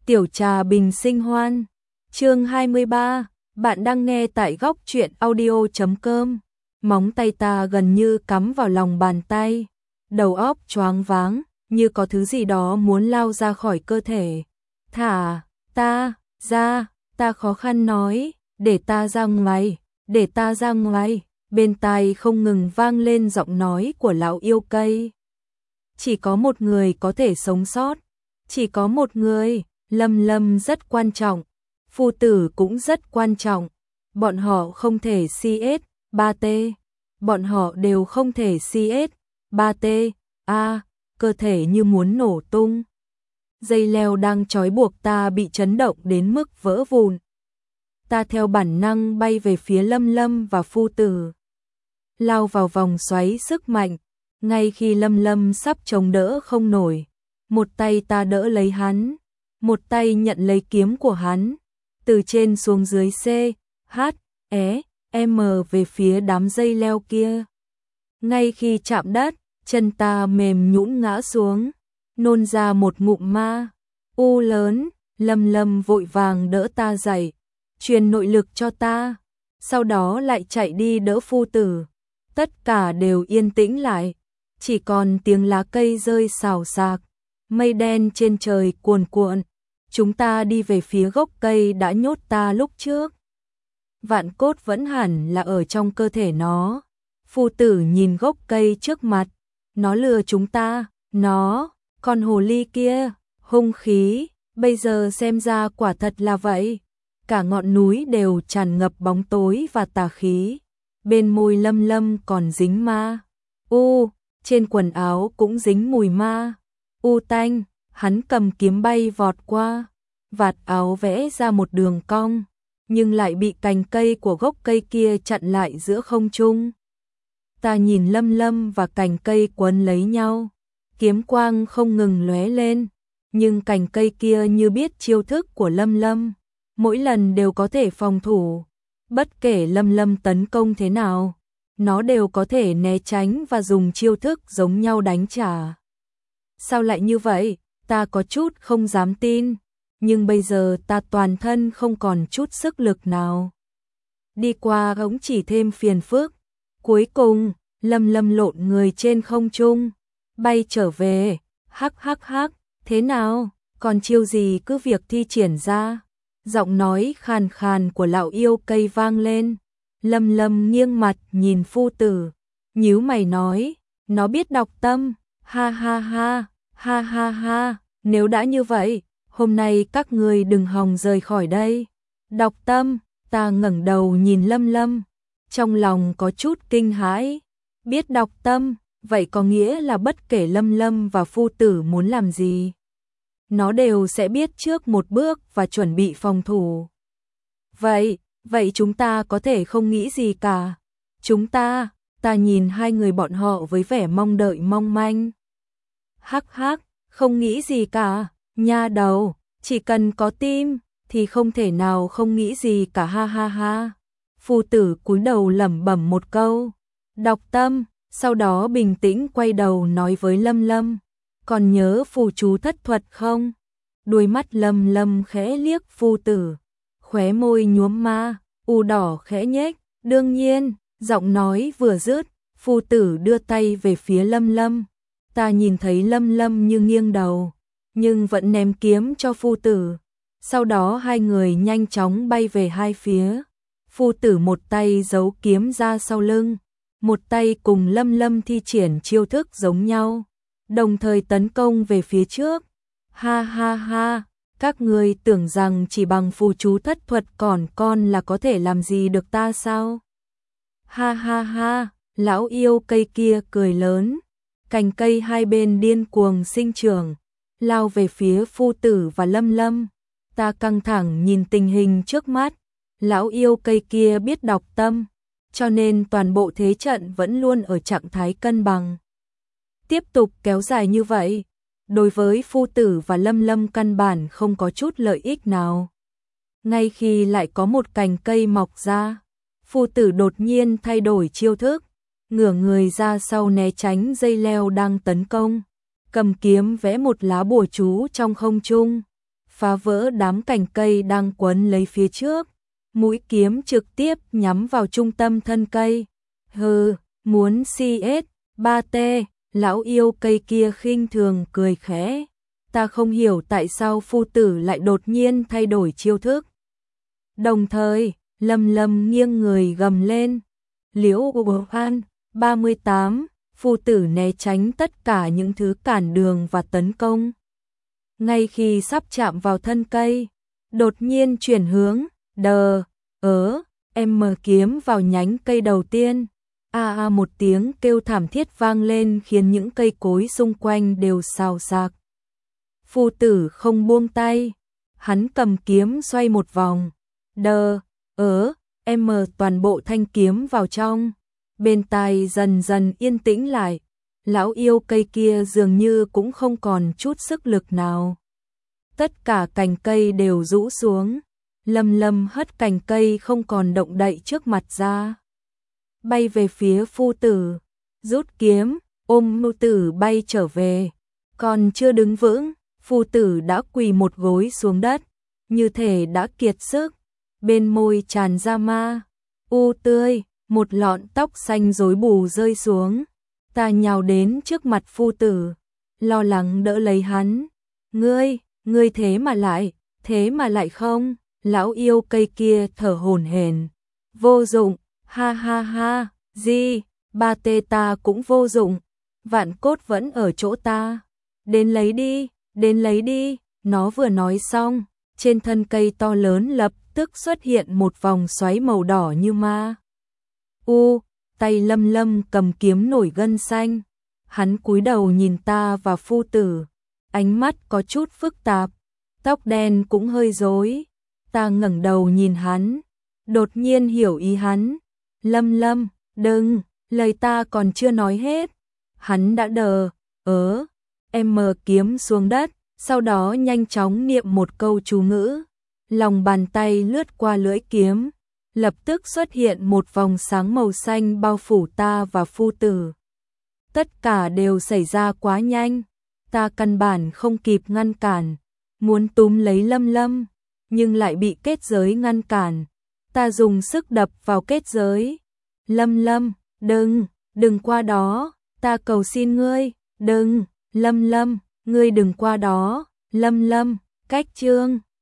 Tiểu trà bình sinh hoan. Chương 23, bạn đang nghe tại góc truyện audio.com. Móng tay ta gần như cắm vào lòng bàn tay, đầu óc choáng váng, như có thứ gì đó muốn lao ra khỏi cơ thể. Thả ta ra, ta khó khăn nói, để ta ra ngoài, để ta ra ngoài. Bên tai không ngừng vang lên giọng nói của lão yêu cây. Chỉ có một người có thể sống sót, chỉ có một người. Lâm Lâm rất quan trọng, phu tử cũng rất quan trọng. Bọn họ không thể CS 3T, bọn họ đều không thể CS 3T. Cơ thể như muốn nổ tung. Dây leo đang trói buộc ta bị chấn động đến mức vỡ vụn. Ta theo bản năng bay về phía Lâm Lâm và phu tử, lao vào vòng xoáy sức mạnh. Ngay khi Lâm Lâm sắp chống đỡ không nổi, một tay ta đỡ lấy hắn, một tay nhận lấy kiếm của hắn, từ trên xuống dưới M về phía đám dây leo kia. Ngay khi chạm đất, chân ta mềm nhũn ngã xuống, nôn ra một ngụm ma lớn. Lâm Lâm vội vàng đỡ ta dậy, truyền nội lực cho ta, sau đó lại chạy đi đỡ phu tử. Tất cả đều yên tĩnh lại, chỉ còn tiếng lá cây rơi xào xạc, mây đen trên trời cuồn cuộn. Chúng ta đi về phía gốc cây đã nhốt ta lúc trước. Vạn cốt vẫn hẳn là ở trong cơ thể nó. Phu tử nhìn gốc cây trước mặt, nó lừa chúng ta, con hồ ly kia, hung khí, bây giờ xem ra quả thật là vậy. Cả ngọn núi đều tràn ngập bóng tối và tà khí. Bên môi Lâm Lâm còn dính ma trên quần áo cũng dính mùi ma tanh. Hắn cầm kiếm bay vọt qua, vạt áo vẽ ra một đường cong, nhưng lại bị cành cây của gốc cây kia chặn lại giữa không trung. Ta nhìn Lâm Lâm và cành cây quấn lấy nhau, kiếm quang không ngừng lóe lên, nhưng cành cây kia như biết chiêu thức của Lâm Lâm, mỗi lần đều có thể phòng thủ. Bất kể Lâm Lâm tấn công thế nào, nó đều có thể né tránh và dùng chiêu thức giống nhau đánh trả. Sao lại như vậy? Ta có chút không dám tin, nhưng bây giờ ta toàn thân không còn chút sức lực nào. Đi qua ống chỉ thêm phiền phức. Cuối cùng, Lâm Lâm lộn người trên không trung, bay trở về. Thế nào? Còn chiêu gì cứ việc thi triển ra. Giọng nói khàn khàn của lão yêu cây vang lên. Lâm Lâm nghiêng mặt nhìn phu tử, nhíu mày nói, nó biết đọc tâm. Ha, nếu đã như vậy, hôm nay các người đừng hòng rời khỏi đây. Đọc tâm. Ta ngẩng đầu nhìn Lâm Lâm, trong lòng có chút kinh hãi. Biết đọc tâm, vậy có nghĩa là bất kể Lâm Lâm và phu tử muốn làm gì, nó đều sẽ biết trước một bước và chuẩn bị phòng thủ. Vậy chúng ta có thể không nghĩ gì cả. Ta nhìn hai người bọn họ với vẻ mong đợi mong manh. Không nghĩ gì cả, nha đầu, chỉ cần có tim thì không thể nào không nghĩ gì cả. Ha. Phu tử cúi đầu lẩm bẩm một câu, đọc tâm, sau đó bình tĩnh quay đầu nói với Lâm Lâm, còn nhớ phù chú thất thuật không? Đuôi mắt Lâm Lâm khẽ liếc phu tử, khóe môi nhuốm ma đỏ khẽ nhếch. Đương nhiên. Giọng nói vừa dứt, phu tử đưa tay về phía Lâm Lâm. Ta nhìn thấy Lâm Lâm như nghiêng đầu, nhưng vẫn ném kiếm cho phu tử. Sau đó hai người nhanh chóng bay về hai phía. Phu tử một tay giấu kiếm ra sau lưng, một tay cùng Lâm Lâm thi triển chiêu thức giống nhau, đồng thời tấn công về phía trước. Ha, các ngươi tưởng rằng chỉ bằng phù chú thất thuật con là có thể làm gì được ta sao? Ha, lão yêu cây kia cười lớn. Cành cây hai bên điên cuồng sinh trưởng, lao về phía phu tử và Lâm Lâm. Ta căng thẳng nhìn tình hình trước mắt. Lão yêu cây kia biết đọc tâm, cho nên toàn bộ thế trận vẫn luôn ở trạng thái cân bằng. Tiếp tục kéo dài như vậy, đối với phu tử và Lâm Lâm căn bản không có chút lợi ích nào. Ngay khi lại có một cành cây mọc ra, phu tử đột nhiên thay đổi chiêu thức, ngửa người ra sau né tránh dây leo đang tấn công, cầm kiếm vẽ một lá bùa chú trong không trung. phá vỡ đám cành cây đang quấn lấy phía trước, mũi kiếm trực tiếp nhắm vào trung tâm thân cây. Hừ, muốn CS, 3T, lão yêu cây kia khinh thường cười khẽ. Ta không hiểu tại sao phu tử lại đột nhiên thay đổi chiêu thức. Đồng thời, Lâm Lâm nghiêng người gầm lên. Liễu An, 38, phu tử né tránh tất cả những thứ cản đường và tấn công. Ngay khi sắp chạm vào thân cây, đột nhiên chuyển hướng, em mở kiếm vào nhánh cây đầu tiên. Một tiếng kêu thảm thiết vang lên khiến những cây cối xung quanh đều xào xạc. Phu tử không buông tay, hắn cầm kiếm xoay một vòng. Em mở toàn bộ thanh kiếm vào trong. Bên tai dần dần yên tĩnh lại. Lão yêu cây kia dường như cũng không còn chút sức lực nào. Tất cả cành cây đều rũ xuống. Lâm Lâm hất cành cây không còn động đậy trước mặt ra. Bay về phía phu tử. Rút kiếm, ôm phu tử bay trở về. Còn chưa đứng vững, phu tử đã quỳ một gối xuống đất. Như thể đã kiệt sức. Bên môi tràn ra ma tươi, một lọn tóc xanh rối bù rơi xuống. Ta nhào đến trước mặt phu tử, lo lắng đỡ lấy hắn. Ngươi thế mà lại không? Lão yêu cây kia thở hổn hển. Vô dụng, ha ha ha, gì, 3T ta cũng vô dụng. Vạn cốt vẫn ở chỗ ta. Đến lấy đi, nó vừa nói xong, trên thân cây to lớn lập tức xuất hiện một vòng xoáy màu đỏ như ma. Tay Lâm Lâm cầm kiếm nổi gân xanh. Hắn cúi đầu nhìn ta và phu tử, ánh mắt có chút phức tạp, tóc đen cũng hơi rối. Ta ngẩng đầu nhìn hắn, đột nhiên hiểu ý hắn. Lâm, đừng, lời ta còn chưa nói hết. Hắn đã em mở kiếm xuống đất, sau đó nhanh chóng niệm một câu chú ngữ. Lòng bàn tay lướt qua lưỡi kiếm, lập tức xuất hiện một vòng sáng màu xanh bao phủ ta và phu tử. Tất cả đều xảy ra quá nhanh, ta căn bản không kịp ngăn cản, muốn túm lấy Lâm Lâm, nhưng lại bị kết giới ngăn cản. Ta dùng sức đập vào kết giới. Lâm, đừng qua đó, ta cầu xin ngươi, đừng, Lâm, ngươi đừng qua đó, Lâm, cách chương.